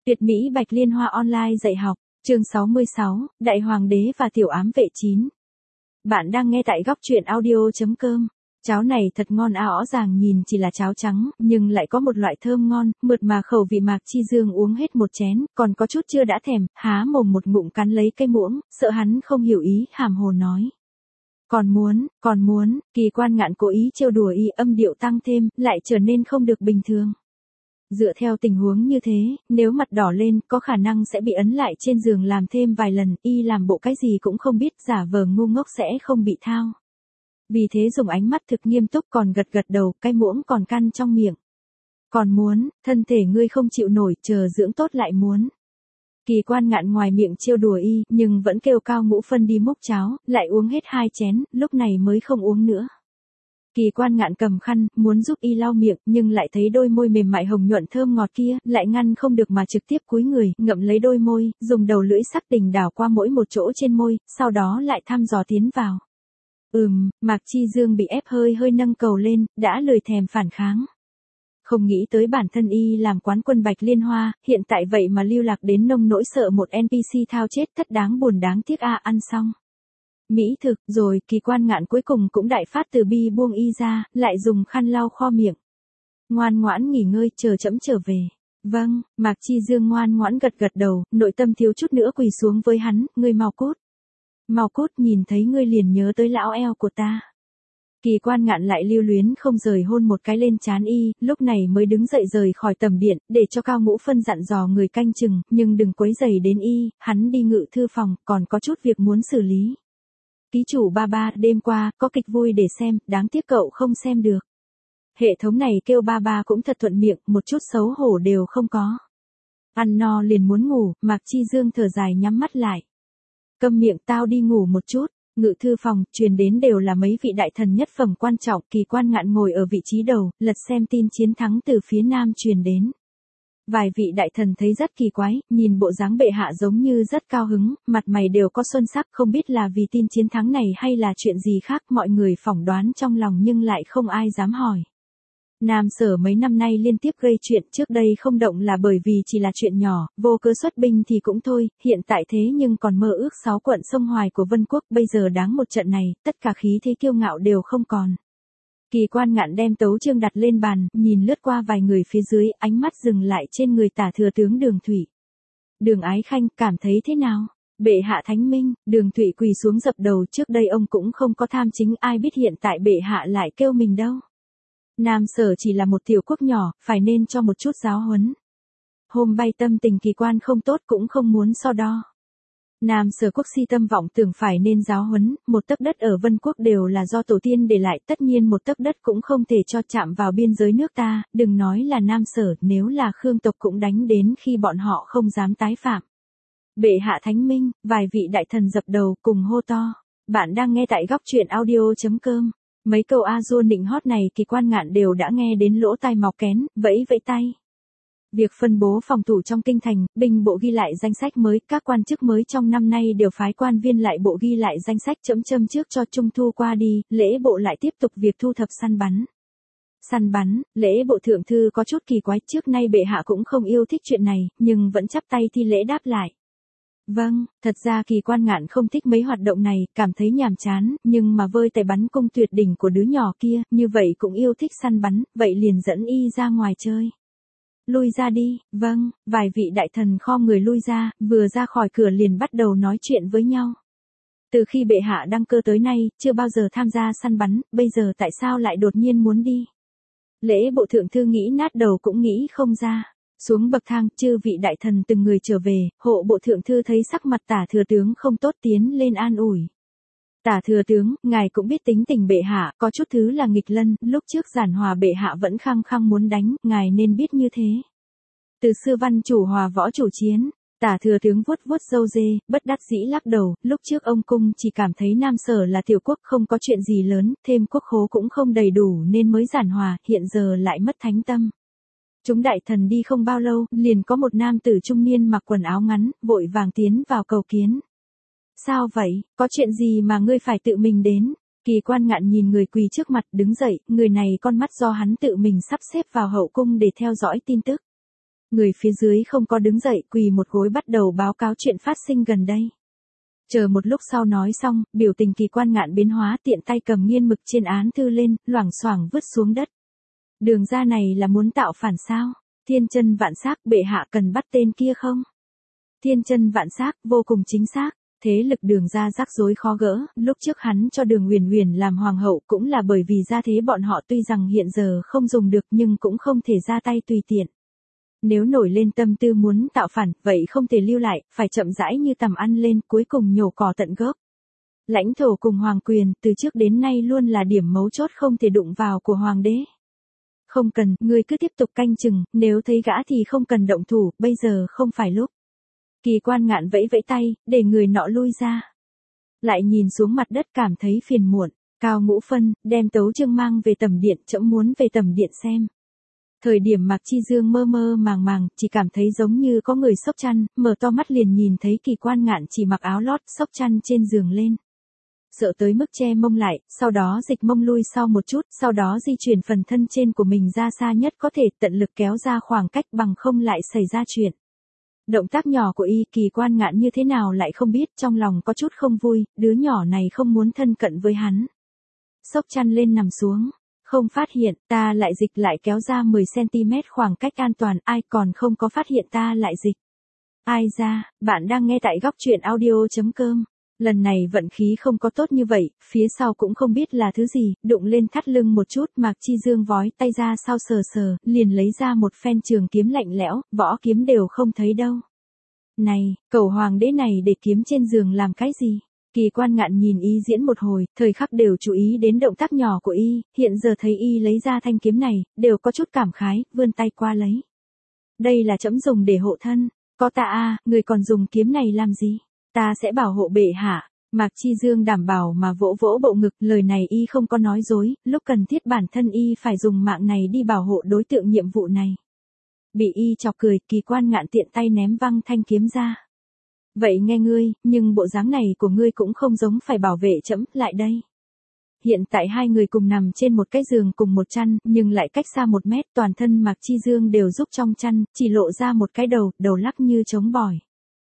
Tuyệt mỹ Bạch Liên Hoa online dạy học, chương 66, Đại Hoàng đế và Tiểu ám vệ 9. Bạn đang nghe tại góc truyện audio.com. Cháo này thật ngon rõ ràng nhìn chỉ là cháo trắng, nhưng lại có một loại thơm ngon, mượt mà khẩu vị Mạc Chi Dương uống hết một chén, còn có chút chưa đã thèm, há mồm một ngụm cắn lấy cây muỗng, sợ hắn không hiểu ý, hàm hồ nói. Còn muốn, Kỳ Quan Ngạn cố ý trêu đùa y, âm điệu tăng thêm, lại trở nên không được bình thường. Dựa theo tình huống như thế, nếu mặt đỏ lên, có khả năng sẽ bị ấn lại trên giường làm thêm vài lần, y làm bộ cái gì cũng không biết, giả vờ ngu ngốc sẽ không bị thao. Vì thế dùng ánh mắt thực nghiêm túc còn gật gật đầu, cái muỗng còn căn trong miệng. Còn muốn, thân thể ngươi không chịu nổi, chờ dưỡng tốt lại muốn. Kỳ Quan Ngạn ngoài miệng trêu đùa y, nhưng vẫn kêu Cao Ngũ Phân đi múc cháo, lại uống hết 2 chén, lúc này mới không uống nữa. Kỳ Quan Ngạn cầm khăn, muốn giúp y lau miệng, nhưng lại thấy đôi môi mềm mại hồng nhuận thơm ngọt kia, lại ngăn không được mà trực tiếp cúi người, ngậm lấy đôi môi, dùng đầu lưỡi sắc tình đảo qua mỗi một chỗ trên môi, sau đó lại thăm dò tiến vào. Mạc Chi Dương bị ép hơi nâng cầu lên, đã lười thèm phản kháng. Không nghĩ tới bản thân y làm quán quân Bạch Liên Hoa, hiện tại vậy mà lưu lạc đến nông nỗi sợ một NPC thao chết, thất đáng buồn đáng tiếc ăn xong. Mỹ thực, rồi, Kỳ Quan Ngạn cuối cùng cũng đại phát từ bi buông y ra, lại dùng khăn lau kho miệng. Ngoan ngoãn nghỉ ngơi, chờ trẫm trở về. Vâng, Mạc Chi Dương ngoan ngoãn gật gật đầu, nội tâm thiếu chút nữa quỳ xuống với hắn, ngươi mau cút. Mau cút, nhìn thấy ngươi liền nhớ tới lão eo của ta. Kỳ Quan Ngạn lại lưu luyến không rời hôn một cái lên trán y, lúc này mới đứng dậy rời khỏi tầm điện, để cho Cao Ngũ Phân dặn dò người canh chừng, nhưng đừng quấy rầy đến y, hắn đi ngự thư phòng, còn có chút việc muốn xử lý. Ký chủ ba, đêm qua, có kịch vui để xem, đáng tiếc cậu không xem được. Hệ thống này kêu ba cũng thật thuận miệng, một chút xấu hổ đều không có. Ăn no liền muốn ngủ, Mạc Chi Dương thở dài nhắm mắt lại. Câm miệng, tao đi ngủ một chút. Ngự thư phòng, truyền đến đều là mấy vị đại thần nhất phẩm quan trọng. Kỳ Quan Ngạn ngồi ở vị trí đầu, lật xem tin chiến thắng từ phía nam truyền đến. Vài vị đại thần thấy rất kỳ quái, nhìn bộ dáng bệ hạ giống như rất cao hứng, mặt mày đều có xuân sắc, không biết là vì tin chiến thắng này hay là chuyện gì khác, mọi người phỏng đoán trong lòng nhưng lại không ai dám hỏi. Nam Sở mấy năm nay liên tiếp gây chuyện, trước đây không động là bởi vì chỉ là chuyện nhỏ, vô cớ xuất binh thì cũng thôi, hiện tại thế nhưng còn mơ ước 6 quận sông Hoài của Vân Quốc, bây giờ đáng một trận này, tất cả khí thế kiêu ngạo đều không còn. Kỳ Quan Ngạn đem tấu chương đặt lên bàn, nhìn lướt qua vài người phía dưới, ánh mắt dừng lại trên người tả thừa tướng Đường Thụy. Đường Ái Khanh, cảm thấy thế nào? Bệ hạ thánh minh, Đường Thụy quỳ xuống dập đầu, trước đây ông cũng không có tham chính, ai biết hiện tại bệ hạ lại kêu mình đâu. Nam Sở chỉ là một tiểu quốc nhỏ, phải nên cho một chút giáo huấn. Hôm bay tâm tình Kỳ Quan không tốt cũng không muốn so đo. Nam Sở quốc si tâm vọng tưởng phải nên giáo huấn, một tấc đất ở Vân Quốc đều là do tổ tiên để lại, tất nhiên một tấc đất cũng không thể cho chạm vào biên giới nước ta, đừng nói là Nam Sở, nếu là Khương tộc cũng đánh đến khi bọn họ không dám tái phạm. Bệ hạ thánh minh, vài vị đại thần dập đầu cùng hô to. Bạn đang nghe tại góc truyện audio.com. Mấy câu A-dua nịnh hót này Kỳ Quan Ngạn đều đã nghe đến lỗ tai mọc kén, vẫy tay. Việc phân bố phòng thủ trong kinh thành, binh bộ ghi lại danh sách mới, các quan chức mới trong năm nay đều phái quan viên lại bộ ghi lại danh sách chấm trước cho Trung Thu qua đi, lễ bộ lại tiếp tục việc thu thập săn bắn, lễ bộ thượng thư có chút kỳ quái, trước nay bệ hạ cũng không yêu thích chuyện này, nhưng vẫn chắp tay thi lễ đáp lại. Vâng, thật ra Kỳ Quan Ngạn không thích mấy hoạt động này, cảm thấy nhàm chán, nhưng mà vơi tay bắn cung tuyệt đỉnh của đứa nhỏ kia, như vậy cũng yêu thích săn bắn, vậy liền dẫn y ra ngoài chơi. Lui ra đi, vâng, vài vị đại thần khom người lui ra, vừa ra khỏi cửa liền bắt đầu nói chuyện với nhau. Từ khi bệ hạ đăng cơ tới nay, chưa bao giờ tham gia săn bắn, bây giờ tại sao lại đột nhiên muốn đi? Lễ bộ thượng thư nghĩ nát đầu cũng nghĩ không ra. Xuống bậc thang, chư vị đại thần từng người trở về, hộ bộ thượng thư thấy sắc mặt tả thừa tướng không tốt tiến lên an ủi. Tả thừa tướng, ngài cũng biết tính tình bệ hạ, có chút thứ là nghịch lân, lúc trước giản hòa bệ hạ vẫn khăng khăng muốn đánh, ngài nên biết như thế. Từ xưa văn chủ hòa võ chủ chiến, tả thừa tướng vuốt râu dê, bất đắc dĩ lắc đầu, lúc trước ông cung chỉ cảm thấy Nam Sở là tiểu quốc không có chuyện gì lớn, thêm quốc khố cũng không đầy đủ nên mới giản hòa, hiện giờ lại mất thánh tâm. Chúng đại thần đi không bao lâu, liền có một nam tử trung niên mặc quần áo ngắn, vội vàng tiến vào cầu kiến. Sao vậy, có chuyện gì mà ngươi phải tự mình đến? Kỳ Quan Ngạn nhìn người quỳ trước mặt đứng dậy, người này con mắt do hắn tự mình sắp xếp vào hậu cung để theo dõi tin tức. Người phía dưới không có đứng dậy, quỳ một gối bắt đầu báo cáo chuyện phát sinh gần đây. Chờ một lúc sau nói xong, biểu tình Kỳ Quan Ngạn biến hóa, tiện tay cầm nghiên mực trên án thư lên, loảng xoảng vứt xuống đất. Đường ra này là muốn tạo phản sao? Thiên chân vạn xác, bệ hạ cần bắt tên kia không? Thiên chân vạn xác, vô cùng chính xác. Thế lực Đường ra rắc rối khó gỡ, lúc trước hắn cho Đường Uyển Uyển làm hoàng hậu cũng là bởi vì gia thế bọn họ tuy rằng hiện giờ không dùng được nhưng cũng không thể ra tay tùy tiện. Nếu nổi lên tâm tư muốn tạo phản, vậy không thể lưu lại, phải chậm rãi như tầm ăn lên, cuối cùng nhổ cỏ tận gốc. Lãnh thổ cùng hoàng quyền, từ trước đến nay luôn là điểm mấu chốt không thể đụng vào của hoàng đế. Không cần, ngươi cứ tiếp tục canh chừng, nếu thấy gã thì không cần động thủ, bây giờ không phải lúc. Kỳ Quan Ngạn vẫy vẫy tay, để người nọ lui ra. Lại nhìn xuống mặt đất cảm thấy phiền muộn, Cao Ngũ Phân, đem tấu chương mang về tầm điện, trẫm muốn về tầm điện xem. Thời điểm Mạc Chi Dương mơ mơ màng màng, chỉ cảm thấy giống như có người xốc chăn, mở to mắt liền nhìn thấy Kỳ Quan Ngạn chỉ mặc áo lót, xốc chăn trên giường lên. Sợ tới mức che mông lại, sau đó dịch mông lui sau một chút, sau đó di chuyển phần thân trên của mình ra xa nhất có thể, tận lực kéo ra khoảng cách bằng không lại xảy ra chuyện. Động tác nhỏ của y, Kỳ Quan Ngạn như thế nào lại không biết, trong lòng có chút không vui, đứa nhỏ này không muốn thân cận với hắn. Xốc chăn lên nằm xuống, không phát hiện, ta lại dịch lại kéo ra 10cm khoảng cách an toàn, ai còn không có phát hiện ta lại dịch. Ai ra, bạn đang nghe tại góc truyện audio.com. Lần này vận khí không có tốt như vậy, phía sau cũng không biết là thứ gì, đụng lên thắt lưng một chút, Mạc Chi Dương vói tay ra sau sờ sờ, liền lấy ra một phen trường kiếm lạnh lẽo, võ kiếm đều không thấy đâu. Này, cẩu hoàng đế này để kiếm trên giường làm cái gì? Kỳ Quan Ngạn nhìn y diễn một hồi, thời khắc đều chú ý đến động tác nhỏ của y, hiện giờ thấy y lấy ra thanh kiếm này, đều có chút cảm khái, vươn tay qua lấy. Đây là trẫm dùng để hộ thân, có ta người còn dùng kiếm này làm gì? Ta sẽ bảo hộ bệ hạ. Mạc Chi Dương đảm bảo mà vỗ vỗ bộ ngực, lời này y không có nói dối, lúc cần thiết bản thân y phải dùng mạng này đi bảo hộ đối tượng nhiệm vụ này. Bị y chọc cười, Kỳ Quan Ngạn tiện tay ném văng thanh kiếm ra. Vậy nghe ngươi, nhưng bộ dáng này của ngươi cũng không giống phải bảo vệ trẫm, lại đây. Hiện tại hai người cùng nằm trên một cái giường cùng một chăn, nhưng lại cách xa 1 mét, toàn thân Mạc Chi Dương đều giúp trong chăn, chỉ lộ ra một cái đầu lắc như trống bỏi.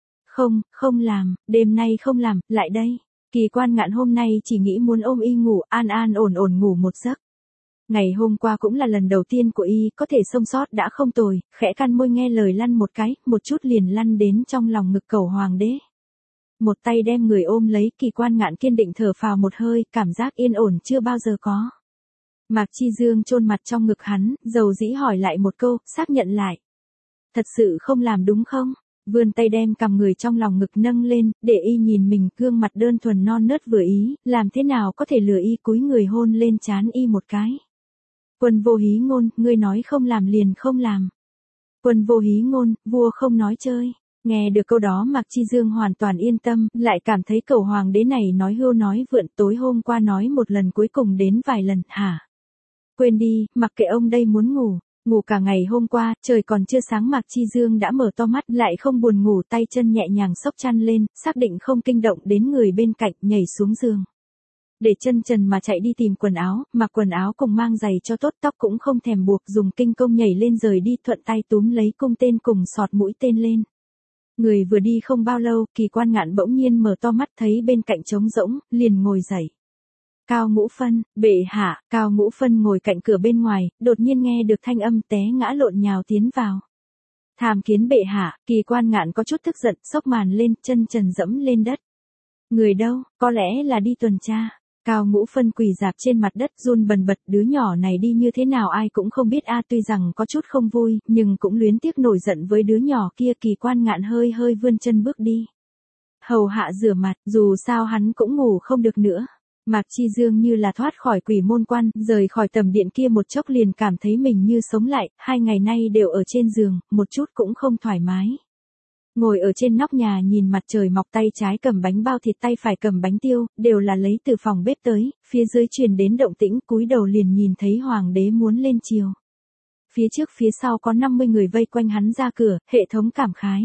Không làm, đêm nay không làm, lại đây. Kỳ Quan Ngạn hôm nay chỉ nghĩ muốn ôm y ngủ, an an ổn ổn ngủ một giấc. Ngày hôm qua cũng là lần đầu tiên của y, có thể sống sót đã không tồi, khẽ căn môi nghe lời lăn một cái, một chút liền lăn đến trong lòng ngực cẩu hoàng đế. Một tay đem người ôm lấy, Kỳ Quan Ngạn kiên định thở phào một hơi, cảm giác yên ổn chưa bao giờ có. Mạc Chi Dương chôn mặt trong ngực hắn, dầu dĩ hỏi lại một câu, xác nhận lại. Thật sự không làm đúng không? Vươn tay đem cầm người trong lòng ngực nâng lên, để y nhìn mình, gương mặt đơn thuần non nớt vừa ý, làm thế nào có thể lừa y, cúi người hôn lên trán y một cái. Quân vô hí ngôn, ngươi nói không làm liền không làm. Quân vô hí ngôn, vua không nói chơi. Nghe được câu đó Mạc Chi Dương hoàn toàn yên tâm, lại cảm thấy cẩu hoàng đế này nói hưu nói vượn, tối hôm qua nói một lần cuối cùng đến vài lần, hả? Quên đi, mặc kệ ông đây muốn ngủ. Ngủ cả ngày hôm qua, trời còn chưa sáng Mạc Chi Dương đã mở to mắt, lại không buồn ngủ, tay chân nhẹ nhàng xốc chăn lên, xác định không kinh động đến người bên cạnh, nhảy xuống giường. Để chân trần mà chạy đi tìm quần áo, mặc quần áo cùng mang giày cho tốt, tóc cũng không thèm buộc, dùng kinh công nhảy lên rời đi, thuận tay túm lấy cung tên cùng sọt mũi tên lên. Người vừa đi không bao lâu, Kỳ Quan Ngạn bỗng nhiên mở to mắt thấy bên cạnh trống rỗng, liền ngồi dậy. Cao Ngũ Phân, bệ hạ, Cao Ngũ Phân ngồi cạnh cửa bên ngoài, đột nhiên nghe được thanh âm té ngã lộn nhào tiến vào. Tham kiến bệ hạ, Kỳ Quan Ngạn có chút tức giận, xốc màn lên, chân trần dẫm lên đất. Người đâu, có lẽ là đi tuần tra. Cao Ngũ Phân quỳ rạp trên mặt đất run bần bật, đứa nhỏ này đi như thế nào ai cũng không biết tuy rằng có chút không vui, nhưng cũng luyến tiếc nổi giận với đứa nhỏ kia. Kỳ Quan Ngạn hơi vươn chân bước đi. Hầu hạ rửa mặt, dù sao hắn cũng ngủ không được nữa. Mạc Chi Dương như là thoát khỏi quỷ môn quan, rời khỏi tầm điện kia một chốc liền cảm thấy mình như sống lại, 2 ngày nay đều ở trên giường, một chút cũng không thoải mái. Ngồi ở trên nóc nhà nhìn mặt trời mọc, tay trái cầm bánh bao thịt, tay phải cầm bánh tiêu, đều là lấy từ phòng bếp tới, phía dưới truyền đến động tĩnh, cúi đầu liền nhìn thấy hoàng đế muốn lên chiều. Phía trước phía sau có 50 người vây quanh hắn ra cửa, hệ thống cảm khái.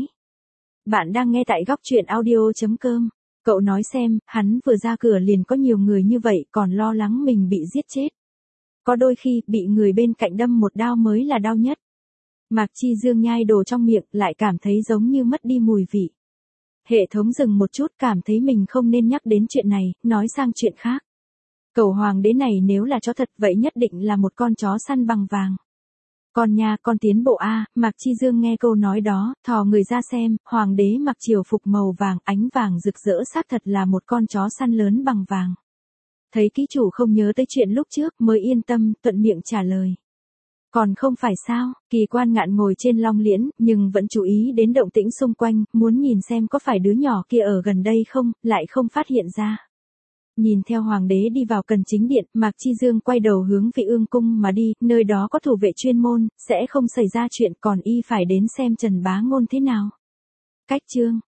Bạn đang nghe tại góc truyện audio.com. Cậu nói xem, hắn vừa ra cửa liền có nhiều người như vậy, còn lo lắng mình bị giết chết. Có đôi khi, bị người bên cạnh đâm một đao mới là đau nhất. Mạc Chi Dương nhai đồ trong miệng lại cảm thấy giống như mất đi mùi vị. Hệ thống dừng một chút cảm thấy mình không nên nhắc đến chuyện này, nói sang chuyện khác. Cẩu hoàng đế này nếu là chó thật vậy nhất định là một con chó săn bằng vàng. Con nha, con tiến bộ a. Mạc Chi Dương nghe câu nói đó, thò người ra xem, hoàng đế mặc triều phục màu vàng, ánh vàng rực rỡ xác thật là một con chó săn lớn bằng vàng. Thấy ký chủ không nhớ tới chuyện lúc trước mới yên tâm, thuận miệng trả lời. Còn không phải sao, Kỳ Quan Ngạn ngồi trên long liễn, nhưng vẫn chú ý đến động tĩnh xung quanh, muốn nhìn xem có phải đứa nhỏ kia ở gần đây không, lại không phát hiện ra. Nhìn theo hoàng đế đi vào cần chính điện, Mạc Chi Dương quay đầu hướng Vị Ương cung mà đi, nơi đó có thủ vệ chuyên môn, sẽ không xảy ra chuyện, còn y phải đến xem Trần Bá Ngôn thế nào. Cách chương